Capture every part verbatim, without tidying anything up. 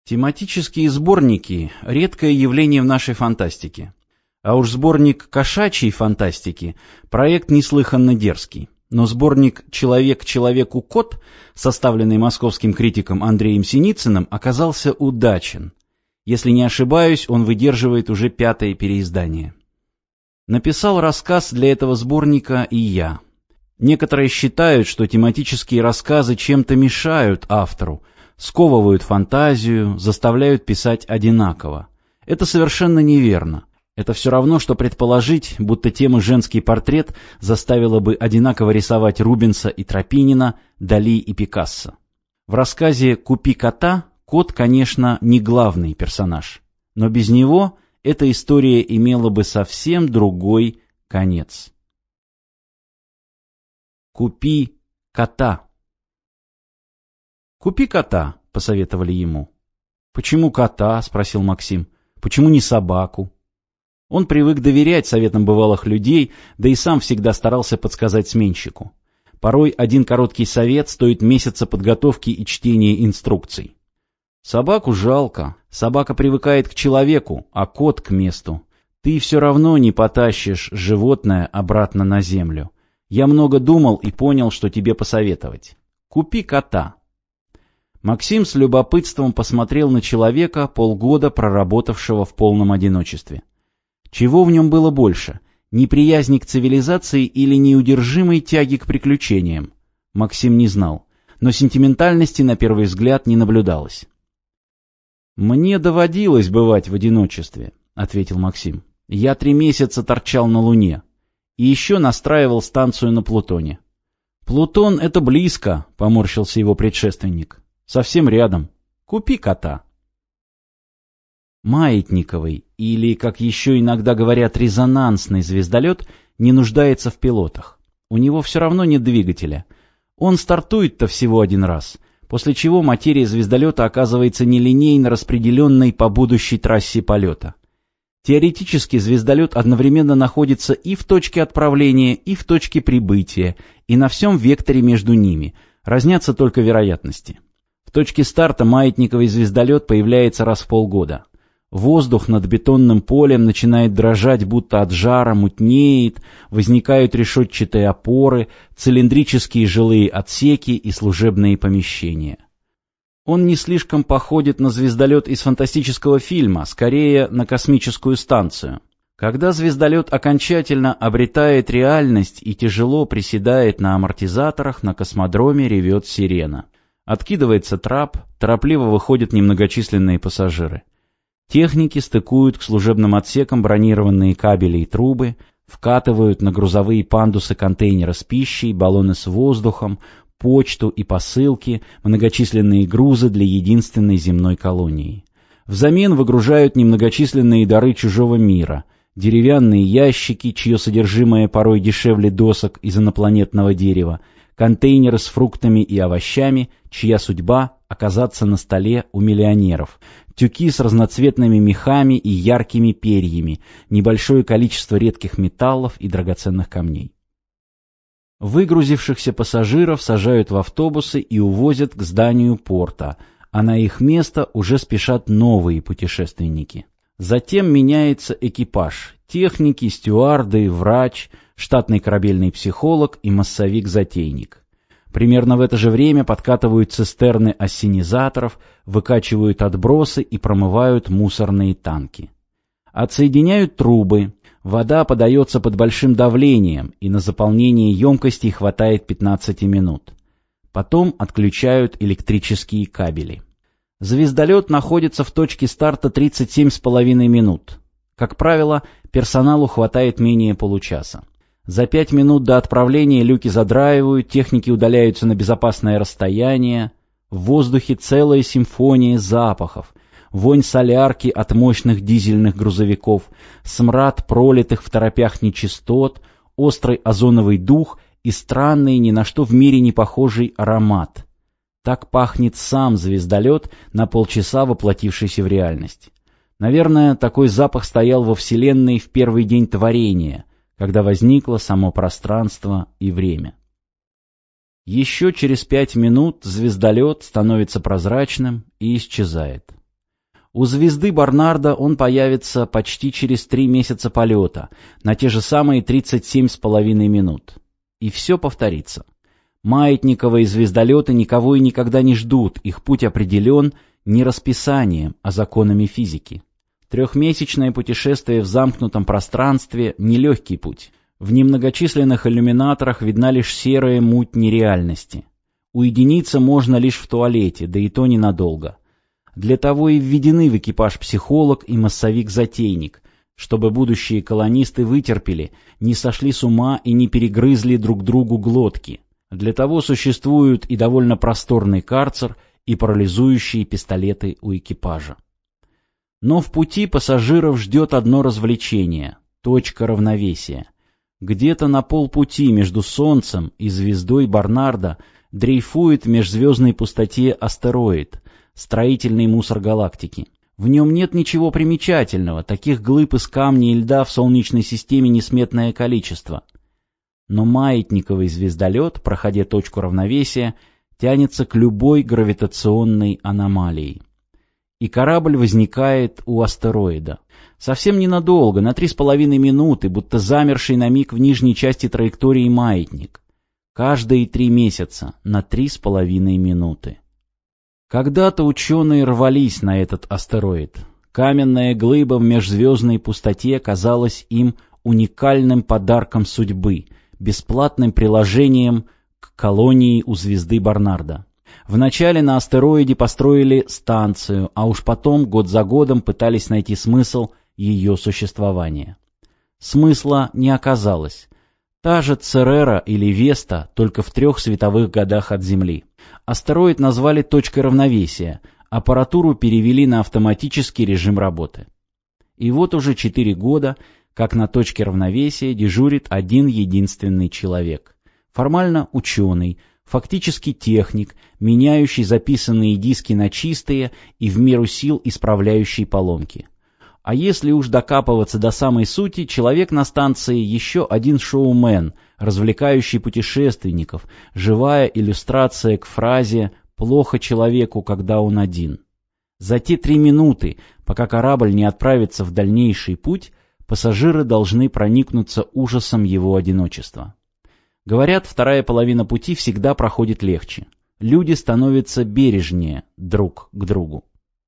Тематические сборники – редкое явление в нашей фантастике. А уж сборник кошачьей фантастики – проект неслыханно дерзкий. Но сборник «Человек человеку кот», составленный московским критиком Андреем Синицыным, оказался удачен. Если не ошибаюсь, он выдерживает уже пятое переиздание. Написал рассказ для этого сборника и я. Некоторые считают, что тематические рассказы чем-то мешают автору, сковывают фантазию, заставляют писать одинаково. Это совершенно неверно. Это все равно, что предположить, будто тема «женский портрет» заставила бы одинаково рисовать Рубенса и Тропинина, Дали и Пикассо. В рассказе «Купи кота» кот, конечно, не главный персонаж, но без него эта история имела бы совсем другой конец. «Купи кота». «Купи кота», — посоветовали ему. «Почему кота?» — спросил Максим. «Почему не собаку?» Он привык доверять советам бывалых людей, да и сам всегда старался подсказать сменщику. Порой один короткий совет стоит месяца подготовки и чтения инструкций. Собаку жалко. Собака привыкает к человеку, а кот к месту. Ты все равно не потащишь животное обратно на землю. Я много думал и понял, что тебе посоветовать. Купи кота. Максим с любопытством посмотрел на человека, полгода проработавшего в полном одиночестве. Чего в нем было больше, неприязни к цивилизации или неудержимой тяги к приключениям? Максим не знал, но сентиментальности на первый взгляд не наблюдалось. «Мне доводилось бывать в одиночестве», — ответил Максим. «Я три месяца торчал на Луне и еще настраивал станцию на Плутоне». «Плутон — это близко», — поморщился его предшественник. «Совсем рядом. Купи кота». Маятниковый, или, как еще иногда говорят, резонансный звездолет не нуждается в пилотах. У него все равно нет двигателя. Он стартует-то всего один раз, после чего материя звездолета оказывается нелинейно распределенной по будущей трассе полета. Теоретически звездолет одновременно находится и в точке отправления, и в точке прибытия, и на всем векторе между ними, разнятся только вероятности. В точке старта маятниковый звездолет появляется раз в полгода. Воздух над бетонным полем начинает дрожать, будто от жара, мутнеет, возникают решетчатые опоры, цилиндрические жилые отсеки и служебные помещения. Он не слишком походит на звездолет из фантастического фильма, скорее на космическую станцию. Когда звездолет окончательно обретает реальность и тяжело приседает на амортизаторах, на космодроме ревет сирена. Откидывается трап, торопливо выходят немногочисленные пассажиры. Техники стыкуют к служебным отсекам бронированные кабели и трубы, вкатывают на грузовые пандусы контейнеры с пищей, баллоны с воздухом, почту и посылки, многочисленные грузы для единственной земной колонии. Взамен выгружают немногочисленные дары чужого мира, деревянные ящики, чье содержимое порой дешевле досок из инопланетного дерева, контейнеры с фруктами и овощами, чья судьба — оказаться на столе у миллионеров, тюки с разноцветными мехами и яркими перьями, небольшое количество редких металлов и драгоценных камней. Выгрузившихся пассажиров сажают в автобусы и увозят к зданию порта, а на их место уже спешат новые путешественники. Затем меняется экипаж – техники, стюарды, врач, штатный корабельный психолог и массовик-затейник. Примерно в это же время подкатывают цистерны ассенизаторов, выкачивают отбросы и промывают мусорные танки. Отсоединяют трубы, вода подается под большим давлением, и на заполнение емкостей хватает пятнадцати минут. Потом отключают электрические кабели. Звездолет находится в точке старта тридцать семь с половиной минут. Как правило, персоналу хватает менее получаса. За пять минут до отправления люки задраивают, техники удаляются на безопасное расстояние. В воздухе целая симфония запахов. Вонь солярки от мощных дизельных грузовиков, смрад пролитых в торопях нечистот, острый озоновый дух и странный, ни на что в мире не похожий аромат. Так пахнет сам звездолет, на полчаса воплотившийся в реальность. Наверное, такой запах стоял во Вселенной в первый день творения, когда возникло само пространство и время. Еще через пять минут звездолет становится прозрачным и исчезает. У звезды Барнарда он появится почти через три месяца полета, на те же самые тридцать семь с половиной минут. И все повторится. Маятниковые звездолеты никого и никогда не ждут, их путь определен не расписанием, а законами физики. Трехмесячное путешествие в замкнутом пространстве – нелегкий путь. В немногочисленных иллюминаторах видна лишь серая муть нереальности. Уединиться можно лишь в туалете, да и то ненадолго. Для того и введены в экипаж психолог и массовик-затейник, чтобы будущие колонисты вытерпели, не сошли с ума и не перегрызли друг другу глотки. Для того существуют и довольно просторный карцер, и парализующие пистолеты у экипажа. Но в пути пассажиров ждет одно развлечение — точка равновесия. Где-то на полпути между Солнцем и звездой Барнарда дрейфует в межзвездной пустоте астероид, строительный мусор галактики. В нем нет ничего примечательного, таких глыб из камня и льда в Солнечной системе несметное количество. Но маятниковый звездолет, проходя точку равновесия, тянется к любой гравитационной аномалии. И корабль возникает у астероида. Совсем ненадолго, на три с половиной минуты, будто замерший на миг в нижней части траектории маятник. Каждые три месяца, на три с половиной минуты. Когда-то ученые рвались на этот астероид. Каменная глыба в межзвездной пустоте казалась им уникальным подарком судьбы, бесплатным приложением к колонии у звезды Барнарда. Вначале на астероиде построили станцию, а уж потом год за годом пытались найти смысл ее существования. Смысла не оказалось. Та же Церера или Веста, только в трех световых годах от Земли. Астероид назвали точкой равновесия, аппаратуру перевели на автоматический режим работы. И вот уже четыре года, как на точке равновесия дежурит один единственный человек. Формально ученый, фактически техник, меняющий записанные диски на чистые и в меру сил исправляющий поломки. А если уж докапываться до самой сути, человек на станции еще один шоумен, развлекающий путешественников, живая иллюстрация к фразе «плохо человеку, когда он один». За те три минуты, пока корабль не отправится в дальнейший путь, пассажиры должны проникнуться ужасом его одиночества. Говорят, вторая половина пути всегда проходит легче. Люди становятся бережнее друг к другу.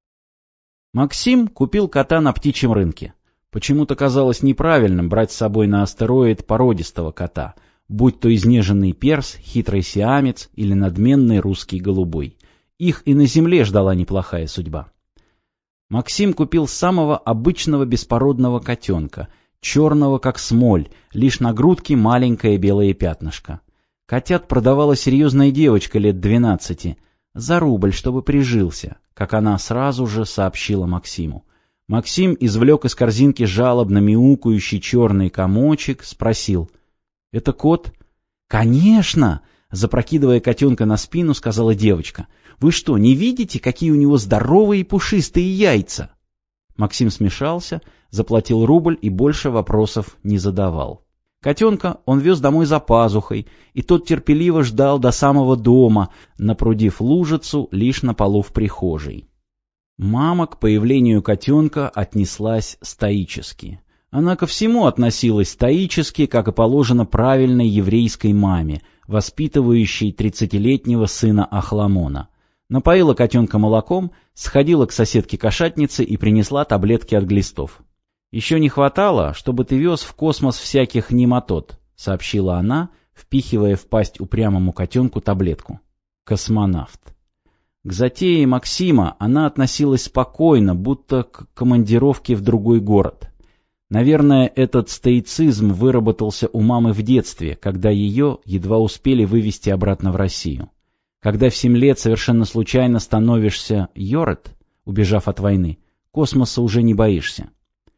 Максим купил кота на птичьем рынке. Почему-то казалось неправильным брать с собой на астероид породистого кота, будь то изнеженный перс, хитрый сиамец или надменный русский голубой. Их и на земле ждала неплохая судьба. Максим купил самого обычного беспородного котенка, черного как смоль, лишь на грудке маленькое белое пятнышко. Котят продавала серьезная девочка лет двенадцати, за рубль, чтобы прижился, как она сразу же сообщила Максиму. Максим извлек из корзинки жалобно мяукающий черный комочек, спросил: «Это кот?» «Конечно!» — запрокидывая котенка на спину, сказала девочка. «Вы что, не видите, какие у него здоровые и пушистые яйца?» Максим смешался, заплатил рубль и больше вопросов не задавал. Котенка он вез домой за пазухой, и тот терпеливо ждал до самого дома, напрудив лужицу лишь на полу в прихожей. Мама к появлению котенка отнеслась стоически. Она ко всему относилась стоически, как и положено правильной еврейской маме, воспитывающей тридцатилетнего сына Ахламона. Напоила котенка молоком, сходила к соседке-кошатнице и принесла таблетки от глистов. «Еще не хватало, чтобы ты вез в космос всяких нематод», — сообщила она, впихивая в пасть упрямому котенку таблетку. Космонавт. К затее Максима она относилась спокойно, будто к командировке в другой город. Наверное, этот стоицизм выработался у мамы в детстве, когда ее едва успели вывести обратно в Россию. Когда в семь лет совершенно случайно становишься йорет, убежав от войны, космоса уже не боишься.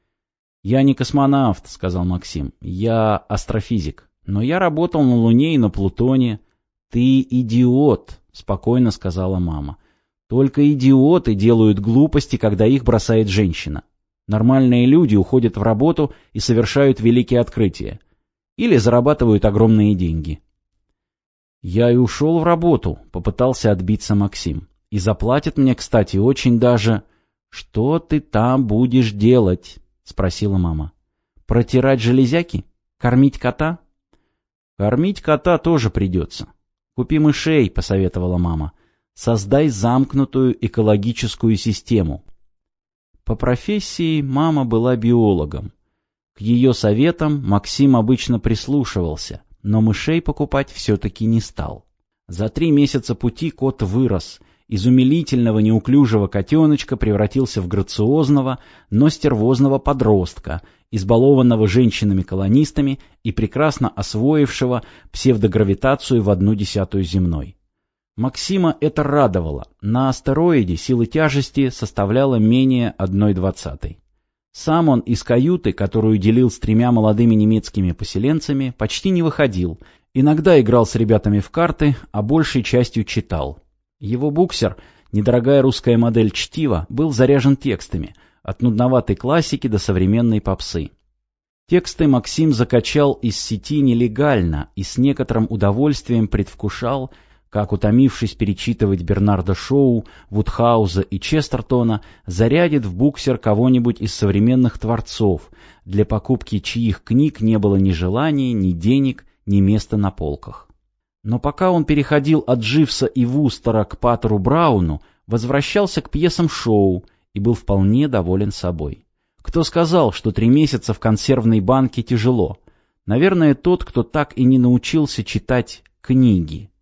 «Я не космонавт», — сказал Максим, — «я астрофизик. Но я работал на Луне и на Плутоне». «Ты идиот», — спокойно сказала мама. «Только идиоты делают глупости, когда их бросает женщина. Нормальные люди уходят в работу и совершают великие открытия. Или зарабатывают огромные деньги». «Я и ушел в работу», — попытался отбиться Максим. «И заплатят мне, кстати, очень даже...» «Что ты там будешь делать?» — спросила мама. «Протирать железяки? Кормить кота?» «Кормить кота тоже придется. Купи мышей», — посоветовала мама. «Создай замкнутую экологическую систему». По профессии мама была биологом. К ее советам Максим обычно прислушивался, но мышей покупать все-таки не стал. За три месяца пути кот вырос. Из умилительного неуклюжего котеночка превратился в грациозного, но стервозного подростка, избалованного женщинами-колонистами и прекрасно освоившего псевдогравитацию в одну десятую земной. Максима это радовало. На астероиде сила тяжести составляла менее одной двадцатой. Сам он из каюты, которую делил с тремя молодыми немецкими поселенцами, почти не выходил, иногда играл с ребятами в карты, а большей частью читал. Его буксер, недорогая русская модель чтива, был заряжен текстами, от нудноватой классики до современной попсы. Тексты Максим закачал из сети нелегально и с некоторым удовольствием предвкушал, как, утомившись перечитывать Бернарда Шоу, Вудхауза и Честертона, зарядит в буксер кого-нибудь из современных творцов, для покупки чьих книг не было ни желания, ни денег, ни места на полках. Но пока он переходил от Дживса и Вустера к Паттеру Брауну, возвращался к пьесам Шоу и был вполне доволен собой. Кто сказал, что три месяца в консервной банке тяжело? Наверное, тот, кто так и не научился читать книги.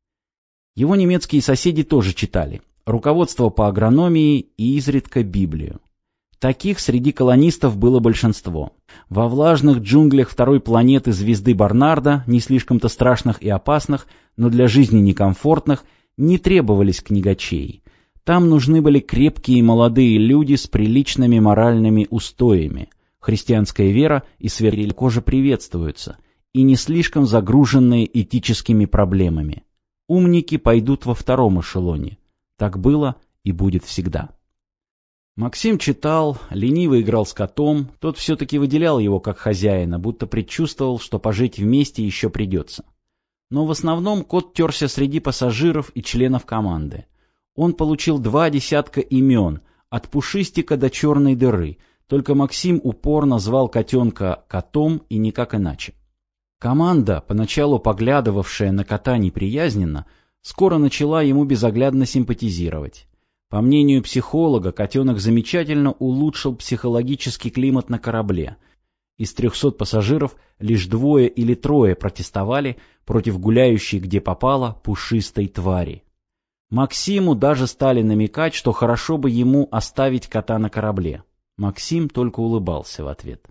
Его немецкие соседи тоже читали руководство по агрономии и изредка Библию. Таких среди колонистов было большинство. Во влажных джунглях второй планеты звезды Барнарда, не слишком-то страшных и опасных, но для жизни некомфортных, не требовались книгачей. Там нужны были крепкие молодые люди с приличными моральными устоями. Христианская вера и сверхъестественное кожа приветствуются, и не слишком загруженные этическими проблемами. Умники пойдут во втором эшелоне. Так было и будет всегда. Максим читал, лениво играл с котом, тот все-таки выделял его как хозяина, будто предчувствовал, что пожить вместе еще придется. Но в основном кот терся среди пассажиров и членов команды. Он получил два десятка имен, от Пушистика до Черной дыры, только Максим упорно звал котенка котом и никак иначе. Команда, поначалу поглядывавшая на кота неприязненно, скоро начала ему безоглядно симпатизировать. По мнению психолога, котенок замечательно улучшил психологический климат на корабле. Из трехсот пассажиров лишь двое или трое протестовали против гуляющей где попало пушистой твари. Максиму даже стали намекать, что хорошо бы ему оставить кота на корабле. Максим только улыбался в ответ.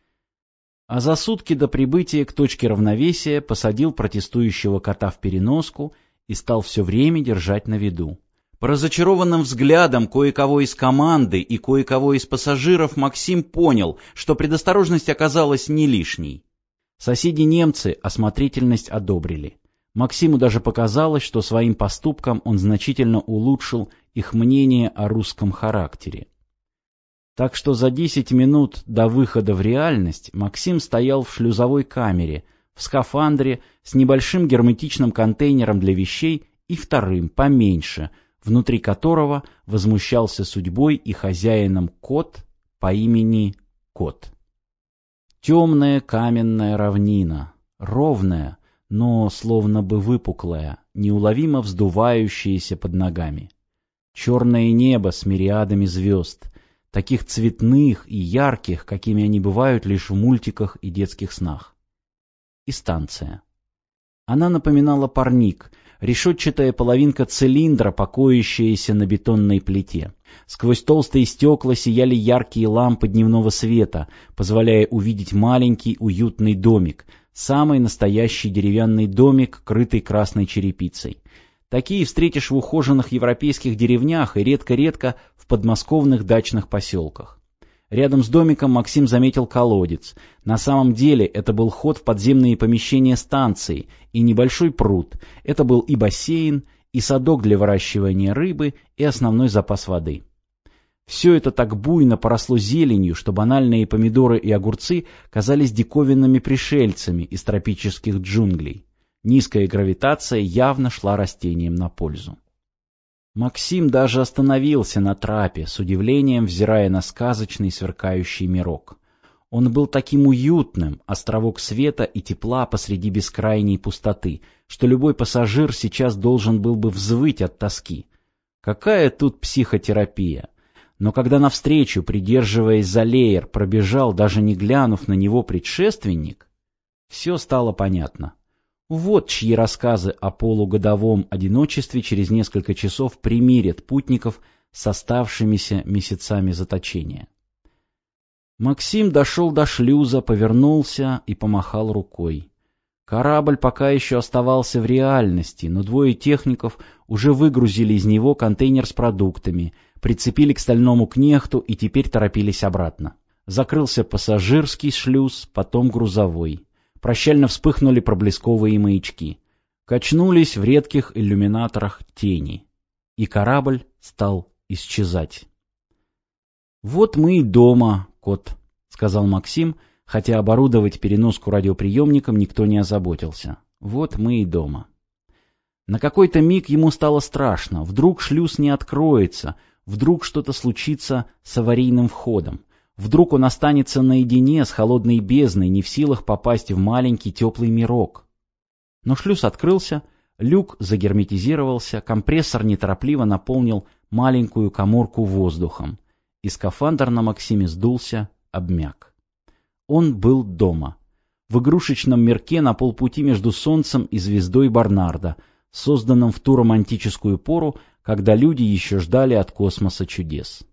А за сутки до прибытия к точке равновесия посадил протестующего кота в переноску и стал все время держать на виду. По разочарованным взглядам кое-кого из команды и кое-кого из пассажиров Максим понял, что предосторожность оказалась не лишней. Соседи-немцы осмотрительность одобрили. Максиму даже показалось, что своим поступком он значительно улучшил их мнение о русском характере. Так что за десять минут до выхода в реальность Максим стоял в шлюзовой камере, в скафандре, с небольшим герметичным контейнером для вещей и вторым, поменьше, внутри которого возмущался судьбой и хозяином кот по имени Кот. Темная каменная равнина, ровная, но словно бы выпуклая, неуловимо вздувающаяся под ногами. Черное небо с мириадами звезд, таких цветных и ярких, какими они бывают лишь в мультиках и детских снах. И станция. Она напоминала парник, решетчатая половинка цилиндра, покоящаяся на бетонной плите. Сквозь толстые стекла сияли яркие лампы дневного света, позволяя увидеть маленький уютный домик, самый настоящий деревянный домик, крытый красной черепицей. Такие встретишь в ухоженных европейских деревнях и редко-редко в подмосковных дачных поселках. Рядом с домиком Максим заметил колодец. На самом деле это был ход в подземные помещения станции и небольшой пруд. Это был и бассейн, и садок для выращивания рыбы, и основной запас воды. Все это так буйно поросло зеленью, что банальные помидоры и огурцы казались диковинными пришельцами из тропических джунглей. Низкая гравитация явно шла растениям на пользу. Максим даже остановился на трапе, с удивлением взирая на сказочный сверкающий мирок. Он был таким уютным, островок света и тепла посреди бескрайней пустоты, что любой пассажир сейчас должен был бы взвыть от тоски. Какая тут психотерапия? Но когда навстречу, придерживаясь за леер, пробежал, даже не глянув на него, предшественник, все стало понятно. Вот чьи рассказы о полугодовом одиночестве через несколько часов примирят путников с оставшимися месяцами заточения. Максим дошел до шлюза, повернулся и помахал рукой. Корабль пока еще оставался в реальности, но двое техников уже выгрузили из него контейнер с продуктами, прицепили к стальному кнехту и теперь торопились обратно. Закрылся пассажирский шлюз, потом грузовой. Прощально вспыхнули проблесковые маячки. Качнулись в редких иллюминаторах тени. И корабль стал исчезать. «Вот мы и дома, кот», — сказал Максим, хотя оборудовать переноску радиоприемником никто не озаботился. «Вот мы и дома». На какой-то миг ему стало страшно. Вдруг шлюз не откроется, вдруг что-то случится с аварийным входом. Вдруг он останется наедине с холодной бездной, не в силах попасть в маленький теплый мирок. Но шлюз открылся, люк загерметизировался, компрессор неторопливо наполнил маленькую каморку воздухом, и скафандр на Максиме сдулся, обмяк. Он был дома, в игрушечном мирке на полпути между Солнцем и звездой Барнарда, созданном в ту романтическую пору, когда люди еще ждали от космоса чудес.